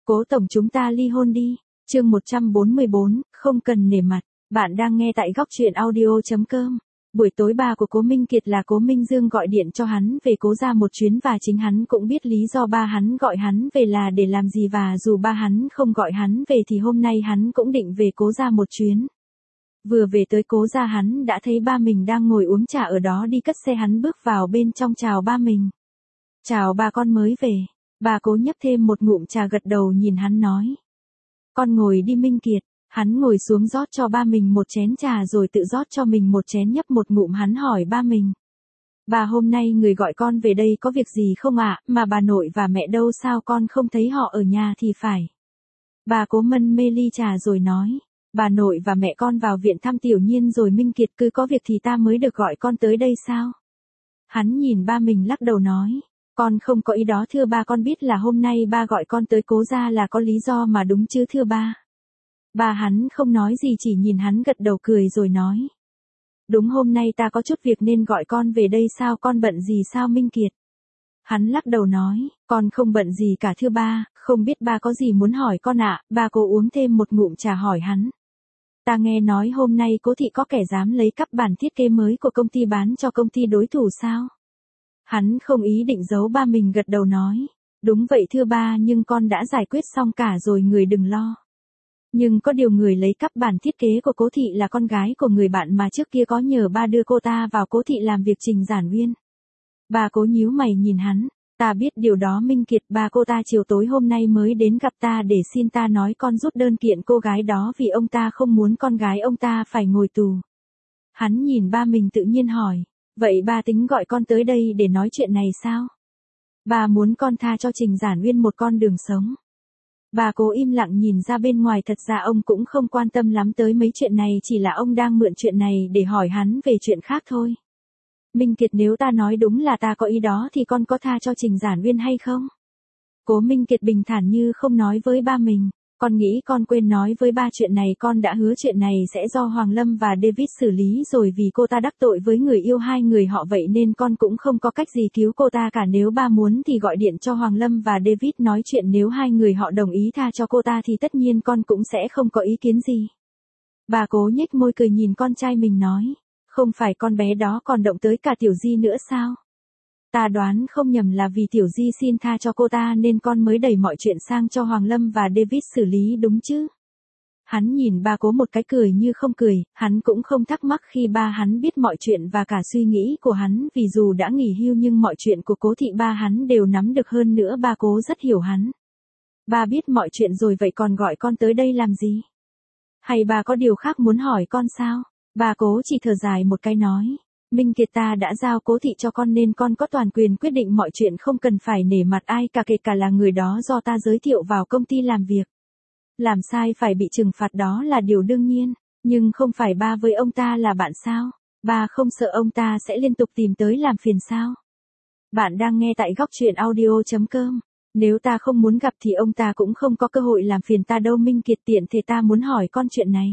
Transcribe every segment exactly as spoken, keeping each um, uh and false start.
Cố tổng chúng ta ly hôn đi. Chương một trăm bốn mươi bốn, không cần nể mặt. Bạn đang nghe tại góc truyện audio chấm com. Buổi tối ba của Cố Minh Kiệt là Cố Minh Dương gọi điện cho hắn về Cố ra một chuyến và chính hắn cũng biết lý do ba hắn gọi hắn về là để làm gì, và dù ba hắn không gọi hắn về thì hôm nay hắn cũng định về Cố ra một chuyến. Vừa về tới Cố ra hắn đã thấy ba mình đang ngồi uống trà ở đó, đi cất xe hắn bước vào bên trong chào ba mình. Chào ba, con mới về. Bà Cố nhấp thêm một ngụm trà, gật đầu nhìn hắn nói. Con ngồi đi Minh Kiệt. Hắn ngồi xuống rót cho ba mình một chén trà rồi tự rót cho mình một chén, nhấp một ngụm. Hắn hỏi ba mình. Bà, hôm nay người gọi con về đây có việc gì không ạ? À? Mà bà nội và mẹ đâu, sao con không thấy họ ở nhà thì phải. Bà Cố mân mê ly trà rồi nói. Bà nội và mẹ con vào viện thăm Tiểu Nhiên rồi Minh Kiệt, cứ có việc thì ta mới được gọi con tới đây sao? Hắn nhìn ba mình lắc đầu nói. Con không có ý đó thưa ba, con biết là hôm nay ba gọi con tới Cố ra là có lý do mà đúng chứ thưa ba. Ba hắn không nói gì, chỉ nhìn hắn gật đầu cười rồi nói. Đúng, hôm nay ta có chút việc nên gọi con về đây. Sao con bận gì sao Minh Kiệt? Hắn lắc đầu nói, con không bận gì cả thưa ba, không biết ba có gì muốn hỏi con ạ. À? Ba Cố uống thêm một ngụm trà hỏi hắn. Ta nghe nói hôm nay Cố thị có kẻ dám lấy cắp bản thiết kế mới của công ty bán cho công ty đối thủ sao? Hắn không ý định giấu, ba mình gật đầu nói. Đúng vậy thưa ba, nhưng con đã giải quyết xong cả rồi, người đừng lo. Nhưng có điều người lấy cắp bản thiết kế của Cố thị là con gái của người bạn mà trước kia có nhờ ba đưa cô ta vào Cố thị làm việc, Trình Giản Uyên. Bà Cố nhíu mày nhìn hắn. Ta biết điều đó Minh Kiệt, ba cô ta chiều tối hôm nay mới đến gặp ta để xin ta nói con rút đơn kiện cô gái đó vì ông ta không muốn con gái ông ta phải ngồi tù. Hắn nhìn ba mình tự nhiên hỏi. Vậy ba tính gọi con tới đây để nói chuyện này sao? Ba muốn con tha cho Trình Giản Uyên một con đường sống. Bà Cố im lặng nhìn ra bên ngoài, thật ra ông cũng không quan tâm lắm tới mấy chuyện này, chỉ là ông đang mượn chuyện này để hỏi hắn về chuyện khác thôi. Minh Kiệt, nếu ta nói đúng là ta có ý đó thì con có tha cho Trình Giản Uyên hay không? Cố Minh Kiệt bình thản như không nói với ba mình. Con nghĩ con quên nói với ba chuyện này, con đã hứa chuyện này sẽ do Hoàng Lâm và David xử lý rồi, vì cô ta đắc tội với người yêu hai người họ, vậy nên con cũng không có cách gì cứu cô ta cả. Nếu ba muốn thì gọi điện cho Hoàng Lâm và David nói chuyện, nếu hai người họ đồng ý tha cho cô ta thì tất nhiên con cũng sẽ không có ý kiến gì. Bà Cố nhếch môi cười nhìn con trai mình nói. Không phải con bé đó còn động tới cả Tiểu Di nữa sao? Ta đoán không nhầm là vì Tiểu Di xin tha cho cô ta nên con mới đẩy mọi chuyện sang cho Hoàng Lâm và David xử lý đúng chứ? Hắn nhìn ba Cố một cái cười như không cười, hắn cũng không thắc mắc khi ba hắn biết mọi chuyện và cả suy nghĩ của hắn, vì dù đã nghỉ hưu nhưng mọi chuyện của Cố thị ba hắn đều nắm được, hơn nữa ba Cố rất hiểu hắn. Ba biết mọi chuyện rồi, vậy còn gọi con tới đây làm gì? Hay ba có điều khác muốn hỏi con sao? Ba Cố chỉ thở dài một cái nói. Minh Kiệt, ta đã giao Cố thị cho con nên con có toàn quyền quyết định mọi chuyện, không cần phải nể mặt ai cả, kể cả là người đó do ta giới thiệu vào công ty làm việc. Làm sai phải bị trừng phạt đó là điều đương nhiên, nhưng không phải ba với ông ta là bạn sao? Ba không sợ ông ta sẽ liên tục tìm tới làm phiền sao? Bạn đang nghe tại góc truyện audio chấm com. Nếu ta không muốn gặp thì ông ta cũng không có cơ hội làm phiền ta đâu Minh Kiệt, tiện thể ta muốn hỏi con chuyện này.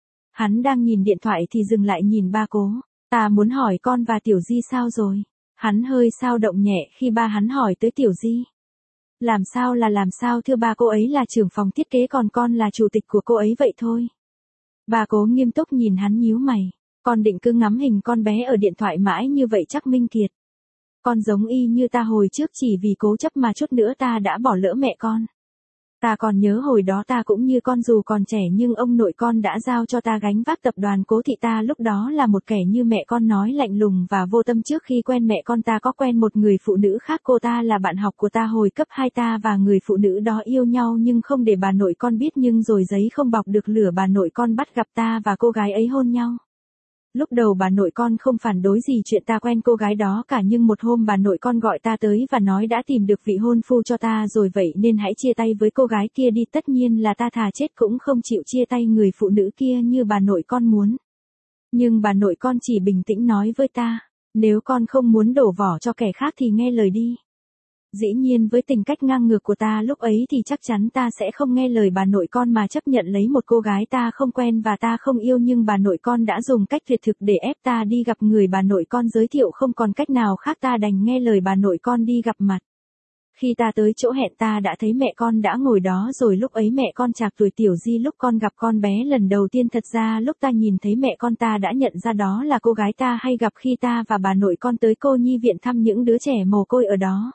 Hắn đang nhìn điện thoại thì dừng lại nhìn ba Cố. Ta muốn hỏi con và Tiểu Di sao rồi? Hắn hơi xao động nhẹ khi ba hắn hỏi tới Tiểu Di. Làm sao là làm sao thưa ba, cô ấy là trưởng phòng thiết kế còn con là chủ tịch của cô ấy vậy thôi. Bà Cố nghiêm túc nhìn hắn nhíu mày. Con định cứ ngắm hình con bé ở điện thoại mãi như vậy chắc Minh Kiệt? Con giống y như ta hồi trước, chỉ vì cố chấp mà chút nữa ta đã bỏ lỡ mẹ con. Ta còn nhớ hồi đó ta cũng như con, dù còn trẻ nhưng ông nội con đã giao cho ta gánh vác tập đoàn Cố thị, ta lúc đó là một kẻ như mẹ con nói lạnh lùng và vô tâm. Trước khi quen mẹ con ta có quen một người phụ nữ khác, cô ta là bạn học của ta hồi cấp hai, ta và người phụ nữ đó yêu nhau nhưng không để bà nội con biết, nhưng rồi giấy không bọc được lửa, bà nội con bắt gặp ta và cô gái ấy hôn nhau. Lúc đầu bà nội con không phản đối gì chuyện ta quen cô gái đó cả, nhưng một hôm bà nội con gọi ta tới và nói đã tìm được vị hôn phu cho ta rồi, vậy nên hãy chia tay với cô gái kia đi. Tất nhiên là ta thà chết cũng không chịu chia tay người phụ nữ kia như bà nội con muốn. Nhưng bà nội con chỉ bình tĩnh nói với ta, nếu con không muốn đổ vỏ cho kẻ khác thì nghe lời đi. Dĩ nhiên với tính cách ngang ngược của ta lúc ấy thì chắc chắn ta sẽ không nghe lời bà nội con mà chấp nhận lấy một cô gái ta không quen và ta không yêu, nhưng bà nội con đã dùng cách tuyệt thực để ép ta đi gặp người bà nội con giới thiệu, không còn cách nào khác ta đành nghe lời bà nội con đi gặp mặt. Khi ta tới chỗ hẹn ta đã thấy mẹ con đã ngồi đó rồi, lúc ấy mẹ con trạc tuổi Tiểu Di lúc con gặp con bé lần đầu tiên. Thật ra lúc ta nhìn thấy mẹ con ta đã nhận ra đó là cô gái ta hay gặp khi ta và bà nội con tới cô nhi viện thăm những đứa trẻ mồ côi ở đó.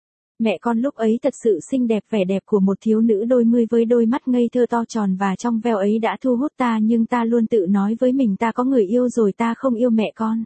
Mẹ con lúc ấy thật sự xinh đẹp, vẻ đẹp của một thiếu nữ đôi mươi với đôi mắt ngây thơ to tròn và trong veo ấy đã thu hút ta, nhưng ta luôn tự nói với mình ta có người yêu rồi, ta không yêu mẹ con.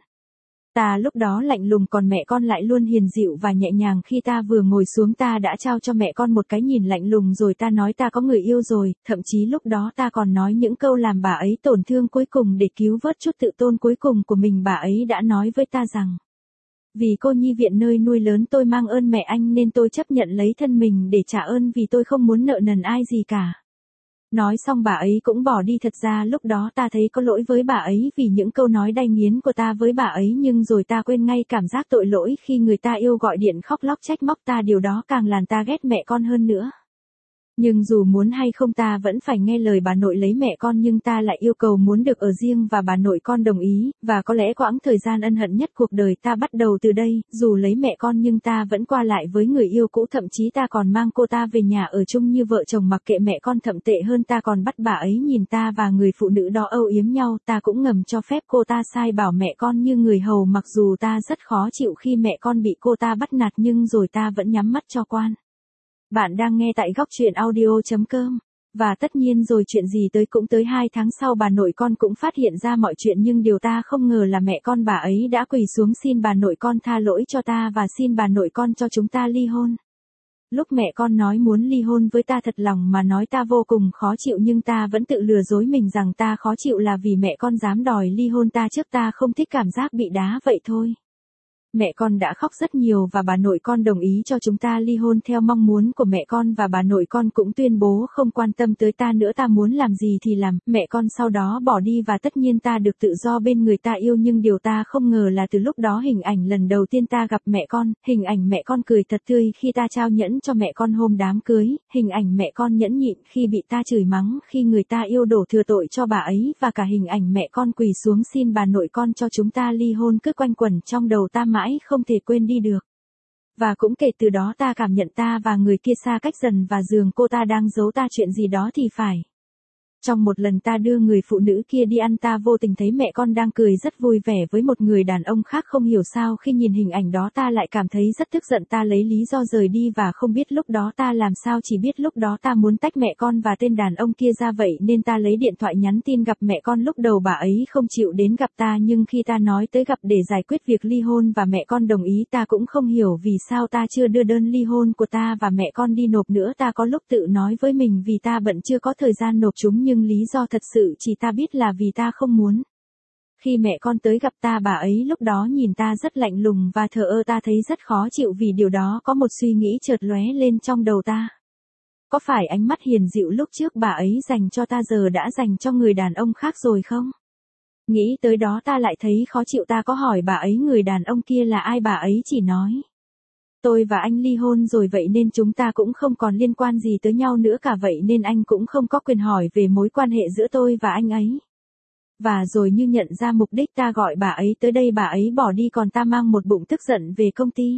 Ta lúc đó lạnh lùng, còn mẹ con lại luôn hiền dịu và nhẹ nhàng. Khi ta vừa ngồi xuống ta đã trao cho mẹ con một cái nhìn lạnh lùng rồi ta nói ta có người yêu rồi, thậm chí lúc đó ta còn nói những câu làm bà ấy tổn thương. Cuối cùng để cứu vớt chút tự tôn cuối cùng của mình, bà ấy đã nói với ta rằng vì cô nhi viện nơi nuôi lớn tôi mang ơn mẹ anh nên tôi chấp nhận lấy thân mình để trả ơn, vì tôi không muốn nợ nần ai gì cả. Nói xong bà ấy cũng bỏ đi. Thật ra lúc đó ta thấy có lỗi với bà ấy vì những câu nói đay nghiến của ta với bà ấy, nhưng rồi ta quên ngay cảm giác tội lỗi khi người ta yêu gọi điện khóc lóc trách móc ta, điều đó càng làm ta ghét mẹ con hơn nữa. Nhưng dù muốn hay không ta vẫn phải nghe lời bà nội lấy mẹ con, nhưng ta lại yêu cầu muốn được ở riêng và bà nội con đồng ý, và có lẽ quãng thời gian ân hận nhất cuộc đời ta bắt đầu từ đây. Dù lấy mẹ con nhưng ta vẫn qua lại với người yêu cũ, thậm chí ta còn mang cô ta về nhà ở chung như vợ chồng mặc kệ mẹ con. Thậm tệ hơn, ta còn bắt bà ấy nhìn ta và người phụ nữ đó âu yếm nhau. Ta cũng ngầm cho phép cô ta sai bảo mẹ con như người hầu, mặc dù ta rất khó chịu khi mẹ con bị cô ta bắt nạt, nhưng rồi ta vẫn nhắm mắt cho quan. Bạn đang nghe tại góc truyện audio chấm com. Và tất nhiên rồi, chuyện gì tới cũng tới. Hai tháng sau bà nội con cũng phát hiện ra mọi chuyện, nhưng điều ta không ngờ là mẹ con bà ấy đã quỳ xuống xin bà nội con tha lỗi cho ta và xin bà nội con cho chúng ta ly hôn. Lúc mẹ con nói muốn ly hôn với ta, thật lòng mà nói ta vô cùng khó chịu, nhưng ta vẫn tự lừa dối mình rằng ta khó chịu là vì mẹ con dám đòi ly hôn ta trước, ta không thích cảm giác bị đá vậy thôi. Mẹ con đã khóc rất nhiều và bà nội con đồng ý cho chúng ta ly hôn theo mong muốn của mẹ con, và bà nội con cũng tuyên bố không quan tâm tới ta nữa, ta muốn làm gì thì làm. Mẹ con sau đó bỏ đi và tất nhiên ta được tự do bên người ta yêu, nhưng điều ta không ngờ là từ lúc đó hình ảnh lần đầu tiên ta gặp mẹ con, hình ảnh mẹ con cười thật tươi khi ta trao nhẫn cho mẹ con hôm đám cưới, hình ảnh mẹ con nhẫn nhịn khi bị ta chửi mắng khi người ta yêu đổ thừa tội cho bà ấy, và cả hình ảnh mẹ con quỳ xuống xin bà nội con cho chúng ta ly hôn cứ quanh quẩn trong đầu ta mãi không thể quên đi được. Và cũng kể từ đó ta cảm nhận ta và người kia xa cách dần, và dường cô ta đang giấu ta chuyện gì đó thì phải. Trong một lần ta đưa người phụ nữ kia đi ăn, ta vô tình thấy mẹ con đang cười rất vui vẻ với một người đàn ông khác. Không hiểu sao khi nhìn hình ảnh đó ta lại cảm thấy rất tức giận. Ta lấy lý do rời đi và không biết lúc đó ta làm sao, chỉ biết lúc đó ta muốn tách mẹ con và tên đàn ông kia ra, vậy nên ta lấy điện thoại nhắn tin gặp mẹ con. Lúc đầu bà ấy không chịu đến gặp ta, nhưng khi ta nói tới gặp để giải quyết việc ly hôn và mẹ con đồng ý, ta cũng không hiểu vì sao ta chưa đưa đơn ly hôn của ta và mẹ con đi nộp nữa. Ta có lúc tự nói với mình vì ta bận chưa có thời gian nộp chúng, nhưng lý do thật sự chỉ ta biết là vì ta không muốn. Khi mẹ con tới gặp ta, bà ấy lúc đó nhìn ta rất lạnh lùng và thờ ơ. Ta thấy rất khó chịu vì điều đó. Có một suy nghĩ chợt lóe lên trong đầu ta. Có phải ánh mắt hiền dịu lúc trước bà ấy dành cho ta giờ đã dành cho người đàn ông khác rồi không? Nghĩ tới đó ta lại thấy khó chịu. Ta có hỏi bà ấy người đàn ông kia là ai, bà ấy chỉ nói tôi và anh ly hôn rồi, vậy nên chúng ta cũng không còn liên quan gì tới nhau nữa cả, vậy nên anh cũng không có quyền hỏi về mối quan hệ giữa tôi và anh ấy. Và rồi như nhận ra mục đích, ta gọi bà ấy tới đây, bà ấy bỏ đi, còn ta mang một bụng tức giận về công ty.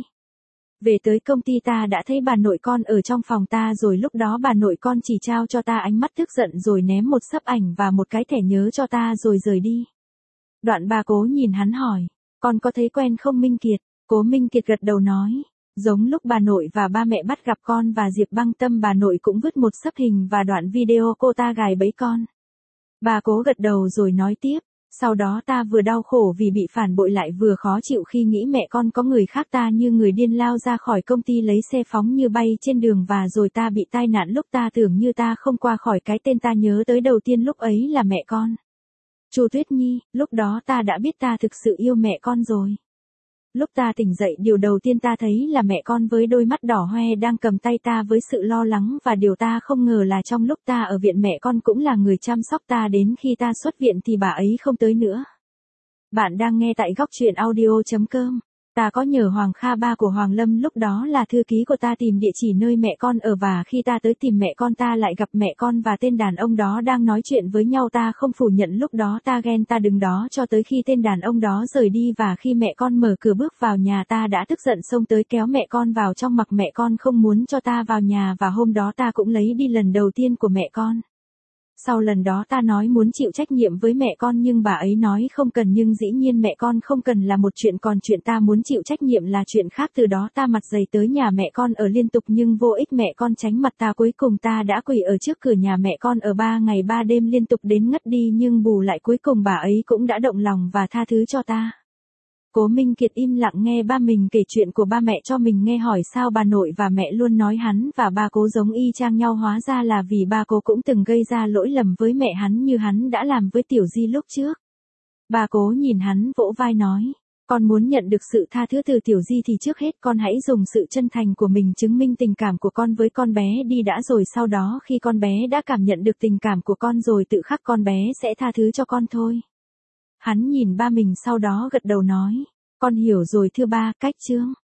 Về tới công ty ta đã thấy bà nội con ở trong phòng ta rồi. Lúc đó bà nội con chỉ trao cho ta ánh mắt tức giận rồi ném một sấp ảnh và một cái thẻ nhớ cho ta rồi rời đi. Đoạn bà Cố nhìn hắn hỏi, con có thấy quen không Minh Kiệt? Cố Minh Kiệt gật đầu nói, giống lúc bà nội và ba mẹ bắt gặp con và Diệp Băng Tâm, bà nội cũng vứt một sấp hình và đoạn video cô ta gài bẫy con. Bà Cố gật đầu rồi nói tiếp, sau đó ta vừa đau khổ vì bị phản bội lại vừa khó chịu khi nghĩ mẹ con có người khác. Ta như người điên lao ra khỏi công ty lấy xe phóng như bay trên đường, và rồi ta bị tai nạn. Lúc ta tưởng như ta không qua khỏi cái tên ta nhớ tới đầu tiên lúc ấy là mẹ con, Chu Tuyết Nhi. Lúc đó ta đã biết ta thực sự yêu mẹ con rồi. Lúc ta tỉnh dậy, điều đầu tiên ta thấy là mẹ con với đôi mắt đỏ hoe đang cầm tay ta với sự lo lắng, và điều ta không ngờ là trong lúc ta ở viện, mẹ con cũng là người chăm sóc ta. Đến khi ta xuất viện thì bà ấy không tới nữa. Bạn đang nghe tại góc truyện audio chấm com. Ta có nhờ Hoàng Kha ba của Hoàng Lâm lúc đó là thư ký của ta tìm địa chỉ nơi mẹ con ở và khi ta tới tìm mẹ con ta lại gặp mẹ con và tên đàn ông đó đang nói chuyện với nhau ta không phủ nhận lúc đó ta ghen ta đứng đó cho tới khi tên đàn ông đó rời đi và khi mẹ con mở cửa bước vào nhà ta đã tức giận xông tới kéo mẹ con vào trong mặc mẹ con không muốn cho ta vào nhà và hôm đó ta cũng lấy đi lần đầu tiên của mẹ con. Sau lần đó ta nói muốn chịu trách nhiệm với mẹ con nhưng bà ấy nói không cần nhưng dĩ nhiên mẹ con không cần là một chuyện còn chuyện ta muốn chịu trách nhiệm là chuyện khác từ đó ta mặt dày tới nhà mẹ con ở liên tục nhưng vô ích mẹ con tránh mặt ta cuối cùng ta đã quỳ ở trước cửa nhà mẹ con ở ba ngày ba đêm liên tục đến ngất đi nhưng bù lại cuối cùng bà ấy cũng đã động lòng và tha thứ cho ta. Cố Minh Kiệt im lặng nghe ba mình kể chuyện của ba mẹ cho mình nghe hỏi sao bà nội và mẹ luôn nói hắn và ba cố giống y chang nhau hóa ra là vì ba cố cũng từng gây ra lỗi lầm với mẹ hắn như hắn đã làm với Tiểu Di lúc trước. Ba cố nhìn hắn vỗ vai nói, con muốn nhận được sự tha thứ từ Tiểu Di thì trước hết con hãy dùng sự chân thành của mình chứng minh tình cảm của con với con bé đi đã rồi sau đó khi con bé đã cảm nhận được tình cảm của con rồi tự khắc con bé sẽ tha thứ cho con thôi. Hắn nhìn ba mình sau đó gật đầu nói, con hiểu rồi thưa ba, cách chương.